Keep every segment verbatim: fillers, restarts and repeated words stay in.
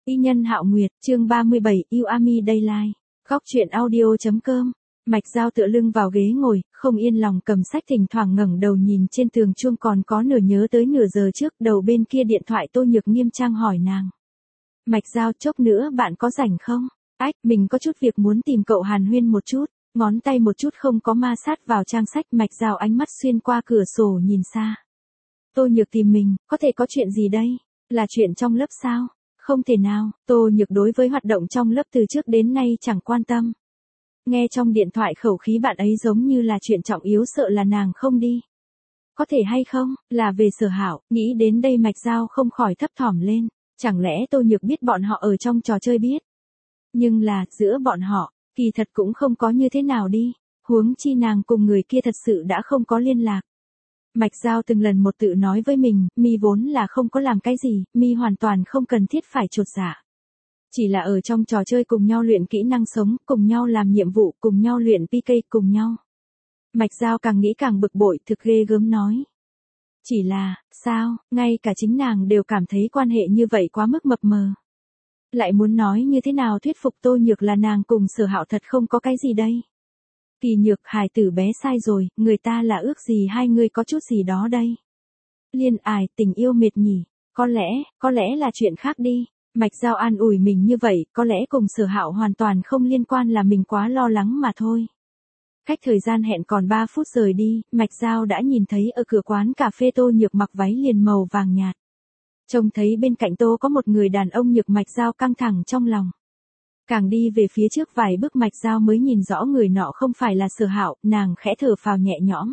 Y nhân Hạo Nguyệt, chương ba mươi bảy, yêu Ami Daylight. Góc truyện audio.com. Mạch Giao tựa lưng vào ghế ngồi, không yên lòng cầm sách, thỉnh thoảng ngẩng đầu nhìn trên tường chuông, còn có nửa nhớ tới nửa giờ trước, đầu bên kia điện thoại Tô Nhược nghiêm trang hỏi nàng. Mạch Giao, chốc nữa bạn có rảnh không? Ách, mình có chút việc muốn tìm cậu hàn huyên một chút. Ngón tay một chút không có ma sát vào trang sách, Mạch Giao ánh mắt xuyên qua cửa sổ nhìn xa. Tô Nhược tìm mình, có thể có chuyện gì đây? Là chuyện trong lớp sao? Không thể nào, Tô Nhược đối với hoạt động trong lớp từ trước đến nay chẳng quan tâm. Nghe trong điện thoại khẩu khí bạn ấy giống như là chuyện trọng yếu, sợ là nàng không đi. Có thể hay không, là về Sở Hạo, nghĩ đến đây Mạch Giao không khỏi thấp thỏm lên, chẳng lẽ Tô Nhược biết bọn họ ở trong trò chơi biết. Nhưng là, giữa bọn họ, kỳ thật cũng không có như thế nào đi, huống chi nàng cùng người kia thật sự đã không có liên lạc. Mạch Giao từng lần một tự nói với mình, mi vốn là không có làm cái gì, mi hoàn toàn không cần thiết phải chột dạ. Chỉ là ở trong trò chơi cùng nhau luyện kỹ năng sống, cùng nhau làm nhiệm vụ, cùng nhau luyện pê ca, cùng nhau. Mạch Giao càng nghĩ càng bực bội, thực ghê gớm nói. Chỉ là, sao, ngay cả chính nàng đều cảm thấy quan hệ như vậy quá mức mập mờ. Lại muốn nói như thế nào thuyết phục Tô Nhược là nàng cùng Sở Hạo thật không có cái gì đây. Kỳ Nhược, hài tử bé sai rồi, người ta là ước gì hai người có chút gì đó đây. Liên ải, tình yêu mệt nhỉ, có lẽ, có lẽ là chuyện khác đi. Mạch Giao an ủi mình như vậy, có lẽ cùng Sở Hạo hoàn toàn không liên quan, là mình quá lo lắng mà thôi. Cách thời gian hẹn còn ba phút rời đi, Mạch Giao đã nhìn thấy ở cửa quán cà phê Tô Nhược mặc váy liền màu vàng nhạt. Trông thấy bên cạnh Tô có một người đàn ông, Nhược Mạch Giao căng thẳng trong lòng. Càng đi về phía trước vài bước Mạch Giao mới nhìn rõ người nọ không phải là Sở Hạo, nàng khẽ thở phào nhẹ nhõm.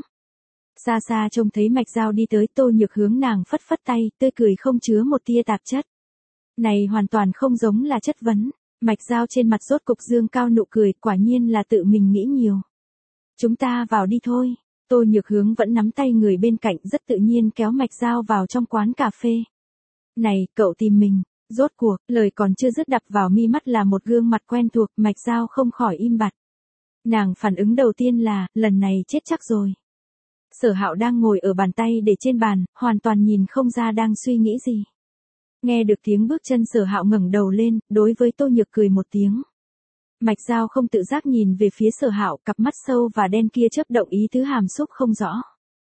Xa xa trông thấy Mạch Giao đi tới, Tô Nhược hướng nàng phất phất tay, tươi cười không chứa một tia tạp chất. Này hoàn toàn không giống là chất vấn. Mạch Giao trên mặt rốt cục dương cao nụ cười, quả nhiên là tự mình nghĩ nhiều. Chúng ta vào đi thôi. Tô Nhược hướng vẫn nắm tay người bên cạnh, rất tự nhiên kéo Mạch Giao vào trong quán cà phê. Này, cậu tìm mình. Rốt cuộc, lời còn chưa dứt đập vào mi mắt là một gương mặt quen thuộc, Mạch Giao không khỏi im bặt. Nàng phản ứng đầu tiên là, lần này chết chắc rồi. Sở Hạo đang ngồi ở bàn tay để trên bàn, hoàn toàn nhìn không ra đang suy nghĩ gì. Nghe được tiếng bước chân, Sở Hạo ngẩng đầu lên, đối với Tô Nhược cười một tiếng. Mạch Giao không tự giác nhìn về phía Sở Hạo, cặp mắt sâu và đen kia chớp động ý tứ hàm xúc không rõ.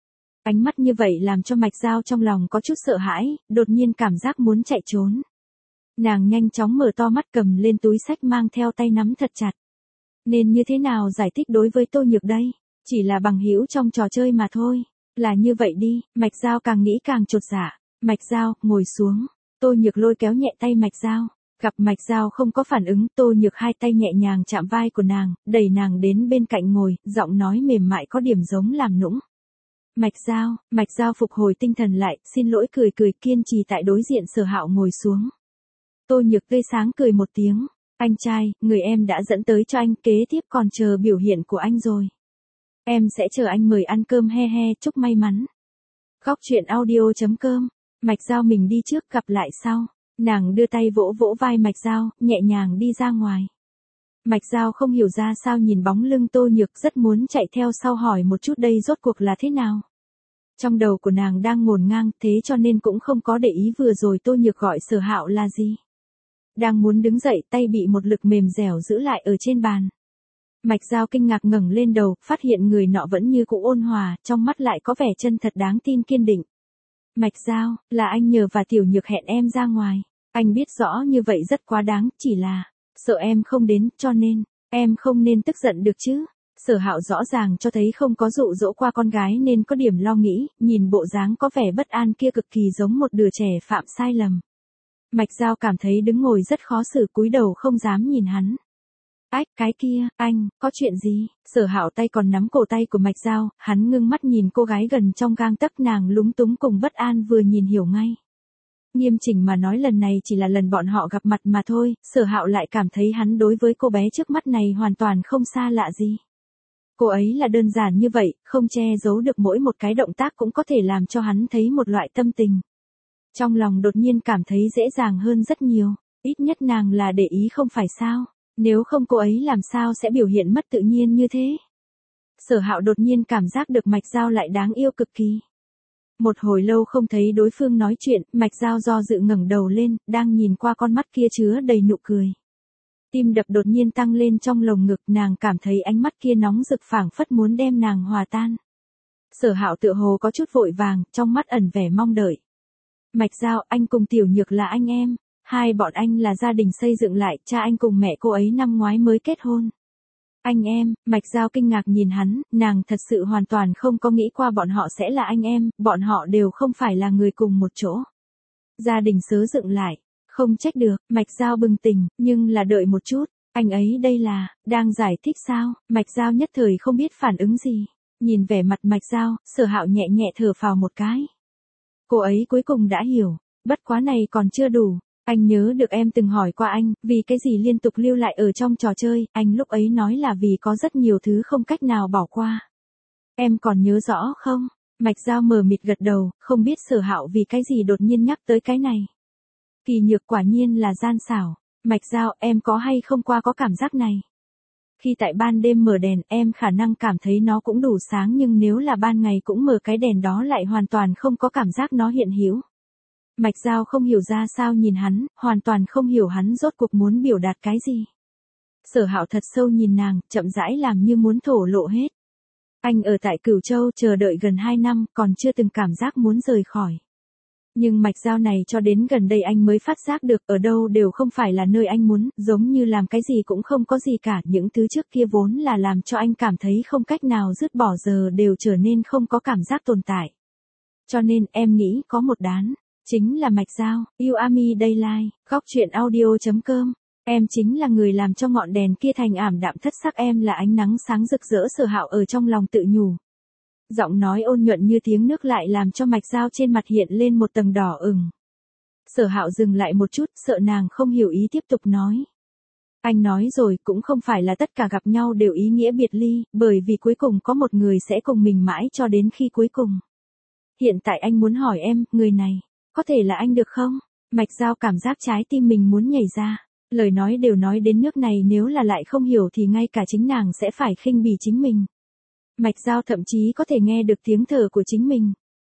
Ánh mắt như vậy làm cho Mạch Giao trong lòng có chút sợ hãi, đột nhiên cảm giác muốn chạy trốn. Nàng nhanh chóng mở to mắt, cầm lên túi sách mang theo tay nắm thật chặt. Nên như thế nào giải thích đối với Tô Nhược đây? Chỉ là bằng hữu trong trò chơi mà thôi. Là như vậy đi, Mạch Giao càng nghĩ càng chột dạ. Mạch Giao, ngồi xuống. Tô Nhược lôi kéo nhẹ tay Mạch Giao. Gặp Mạch Giao không có phản ứng, Tô Nhược hai tay nhẹ nhàng chạm vai của nàng, đẩy nàng đến bên cạnh ngồi, giọng nói mềm mại có điểm giống làm nũng. Mạch Giao, Mạch Giao phục hồi tinh thần lại, xin lỗi cười cười, kiên trì tại đối diện Sở Hạo ngồi xuống. Tô Nhược tươi sáng cười một tiếng. Anh trai, người em đã dẫn tới cho anh, kế tiếp còn chờ biểu hiện của anh rồi. Em sẽ chờ anh mời ăn cơm, he he, chúc may mắn. Góc truyện audio.com. Mạch Giao mình đi trước, gặp lại sau. Nàng đưa tay vỗ vỗ vai Mạch Giao, nhẹ nhàng đi ra ngoài. Mạch Giao không hiểu ra sao nhìn bóng lưng Tô Nhược, rất muốn chạy theo sau hỏi một chút đây rốt cuộc là thế nào. Trong đầu của nàng đang ngổn ngang, thế cho nên cũng không có để ý vừa rồi Tô Nhược gọi Sở Hạo là gì. Đang muốn đứng dậy, tay bị một lực mềm dẻo giữ lại ở trên bàn. Mạch Giao kinh ngạc ngẩng lên đầu, phát hiện người nọ vẫn như cũ ôn hòa, trong mắt lại có vẻ chân thật đáng tin kiên định. Mạch Giao, là anh nhờ và Tiểu Nhược hẹn em ra ngoài. Anh biết rõ như vậy rất quá đáng, chỉ là sợ em không đến, cho nên em không nên tức giận được chứ. Sở Hạo rõ ràng cho thấy không có dụ dỗ qua con gái nên có điểm lo nghĩ, nhìn bộ dáng có vẻ bất an kia cực kỳ giống một đứa trẻ phạm sai lầm. Mạch Giao cảm thấy đứng ngồi rất khó xử, cúi đầu không dám nhìn hắn. Ách, cái kia, anh, có chuyện gì? Sở Hạo tay còn nắm cổ tay của Mạch Giao, hắn ngưng mắt nhìn cô gái gần trong gang tấc, nàng lúng túng cùng bất an vừa nhìn hiểu ngay. Nghiêm chỉnh mà nói lần này chỉ là lần bọn họ gặp mặt mà thôi, Sở Hạo lại cảm thấy hắn đối với cô bé trước mắt này hoàn toàn không xa lạ gì. Cô ấy là đơn giản như vậy, không che giấu được mỗi một cái động tác cũng có thể làm cho hắn thấy một loại tâm tình. Trong lòng đột nhiên cảm thấy dễ dàng hơn rất nhiều, ít nhất nàng là để ý không phải sao, nếu không cô ấy làm sao sẽ biểu hiện mất tự nhiên như thế. Sở Hạo đột nhiên cảm giác được Mạch Giao lại đáng yêu cực kỳ. Một hồi lâu không thấy đối phương nói chuyện, Mạch Giao do dự ngẩng đầu lên, đang nhìn qua con mắt kia chứa đầy nụ cười. Tim đập đột nhiên tăng lên trong lồng ngực, nàng cảm thấy ánh mắt kia nóng rực phảng phất muốn đem nàng hòa tan. Sở Hạo tựa hồ có chút vội vàng, trong mắt ẩn vẻ mong đợi. Mạch Giao, anh cùng Tiểu Nhược là anh em, hai bọn anh là gia đình xây dựng lại, cha anh cùng mẹ cô ấy năm ngoái mới kết hôn. Anh em, Mạch Giao kinh ngạc nhìn hắn, nàng thật sự hoàn toàn không có nghĩ qua bọn họ sẽ là anh em, bọn họ đều không phải là người cùng một chỗ. Gia đình sớ dựng lại, không trách được, Mạch Giao bừng tỉnh, nhưng là đợi một chút, anh ấy đây là, đang giải thích sao, Mạch Giao nhất thời không biết phản ứng gì, nhìn vẻ mặt Mạch Giao, Sở Hạo nhẹ nhẹ thở phào một cái. Cô ấy cuối cùng đã hiểu, bất quá này còn chưa đủ. Anh nhớ được em từng hỏi qua anh, vì cái gì liên tục lưu lại ở trong trò chơi, anh lúc ấy nói là vì có rất nhiều thứ không cách nào bỏ qua. Em còn nhớ rõ không? Mạch Giao mờ mịt gật đầu, không biết Sở Hạo vì cái gì đột nhiên nhắc tới cái này. Kỳ Nhược quả nhiên là gian xảo. Mạch Giao, em có hay không qua có cảm giác này? Khi tại ban đêm mở đèn, em khả năng cảm thấy nó cũng đủ sáng, nhưng nếu là ban ngày cũng mở cái đèn đó lại hoàn toàn không có cảm giác nó hiện hữu. Mạch Giao không hiểu ra sao nhìn hắn, hoàn toàn không hiểu hắn rốt cuộc muốn biểu đạt cái gì. Sở Hạo thật sâu nhìn nàng, chậm rãi làm như muốn thổ lộ hết. Anh ở tại Cửu Châu chờ đợi gần hai năm, còn chưa từng cảm giác muốn rời khỏi. Nhưng Mạch Giao này cho đến gần đây anh mới phát giác được ở đâu đều không phải là nơi anh muốn, giống như làm cái gì cũng không có gì cả, những thứ trước kia vốn là làm cho anh cảm thấy không cách nào dứt bỏ giờ đều trở nên không có cảm giác tồn tại. Cho nên em nghĩ có một đán. Chính là Mạch Giao, yêu Ami Daylight, góc truyện audio chấm com. Em chính là người làm cho ngọn đèn kia thành ảm đạm thất sắc, em là ánh nắng sáng rực rỡ, Sở Hạo ở trong lòng tự nhủ. Giọng nói ôn nhuận như tiếng nước lại làm cho Mạch Giao trên mặt hiện lên một tầng đỏ ửng. Sở Hạo dừng lại một chút, sợ nàng không hiểu ý tiếp tục nói. Anh nói rồi, cũng không phải là tất cả gặp nhau đều ý nghĩa biệt ly, bởi vì cuối cùng có một người sẽ cùng mình mãi cho đến khi cuối cùng. Hiện tại anh muốn hỏi em, người này, có thể là anh được không? Mạch Giao cảm giác trái tim mình muốn nhảy ra. Lời nói đều nói đến nước này, nếu là lại không hiểu thì ngay cả chính nàng sẽ phải khinh bỉ chính mình. Mạch Giao thậm chí có thể nghe được tiếng thở của chính mình.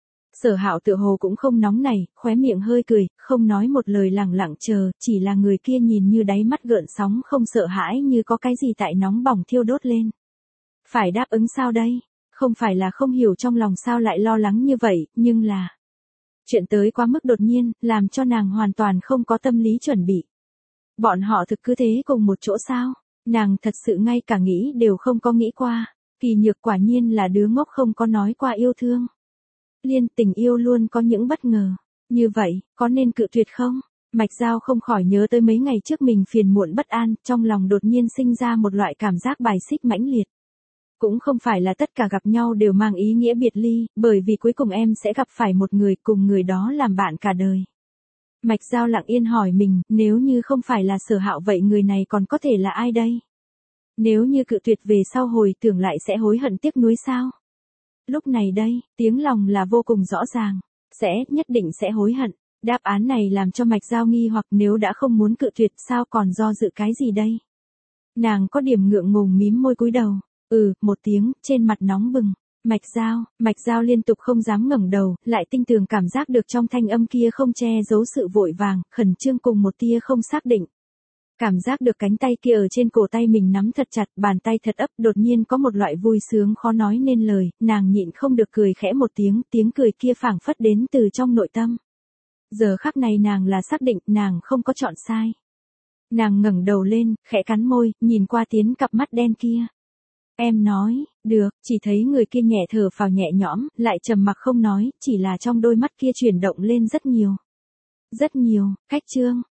Sở Hạo tựa hồ cũng không nóng này, khóe miệng hơi cười, không nói một lời, lẳng lặng chờ, chỉ là người kia nhìn như đáy mắt gợn sóng, không sợ hãi, như có cái gì tại nóng bỏng thiêu đốt lên. Phải đáp ứng sao đây? Không phải là không hiểu trong lòng sao lại lo lắng như vậy, nhưng là... Chuyện tới quá mức đột nhiên, làm cho nàng hoàn toàn không có tâm lý chuẩn bị. Bọn họ thực cứ thế cùng một chỗ sao? Nàng thật sự ngay cả nghĩ đều không có nghĩ qua. Kỳ Nhược quả nhiên là đứa ngốc không có nói qua yêu thương. Liên, tình yêu luôn có những bất ngờ. Như vậy, có nên cự tuyệt không? Mạch Giao không khỏi nhớ tới mấy ngày trước mình phiền muộn bất an, trong lòng đột nhiên sinh ra một loại cảm giác bài xích mãnh liệt. Cũng không phải là tất cả gặp nhau đều mang ý nghĩa biệt ly, bởi vì cuối cùng em sẽ gặp phải một người, cùng người đó làm bạn cả đời. Mạch Giao lặng yên hỏi mình, nếu như không phải là Sở Hạo vậy người này còn có thể là ai đây? Nếu như cự tuyệt về sau hồi tưởng lại sẽ hối hận tiếc nuối sao? Lúc này đây, tiếng lòng là vô cùng rõ ràng, sẽ, nhất định sẽ hối hận. Đáp án này làm cho Mạch Giao nghi hoặc, nếu đã không muốn cự tuyệt sao còn do dự cái gì đây? Nàng có điểm ngượng ngùng mím môi cúi đầu. Ừ, một tiếng, trên mặt nóng bừng. Mạch Giao, Mạch Giao liên tục không dám ngẩng đầu, lại tinh tường cảm giác được trong thanh âm kia không che giấu sự vội vàng, khẩn trương cùng một tia không xác định. Cảm giác được cánh tay kia ở trên cổ tay mình nắm thật chặt, bàn tay thật ấp, đột nhiên có một loại vui sướng khó nói nên lời, nàng nhịn không được cười khẽ một tiếng, tiếng cười kia phảng phất đến từ trong nội tâm. Giờ khắc này nàng là xác định, nàng không có chọn sai. Nàng ngẩng đầu lên, khẽ cắn môi, nhìn qua tiến cặp mắt đen kia. Em nói, được, chỉ thấy người kia nhẹ thở phào nhẹ nhõm, lại trầm mặc không nói, chỉ là trong đôi mắt kia chuyển động lên rất nhiều. Rất nhiều, cách chương.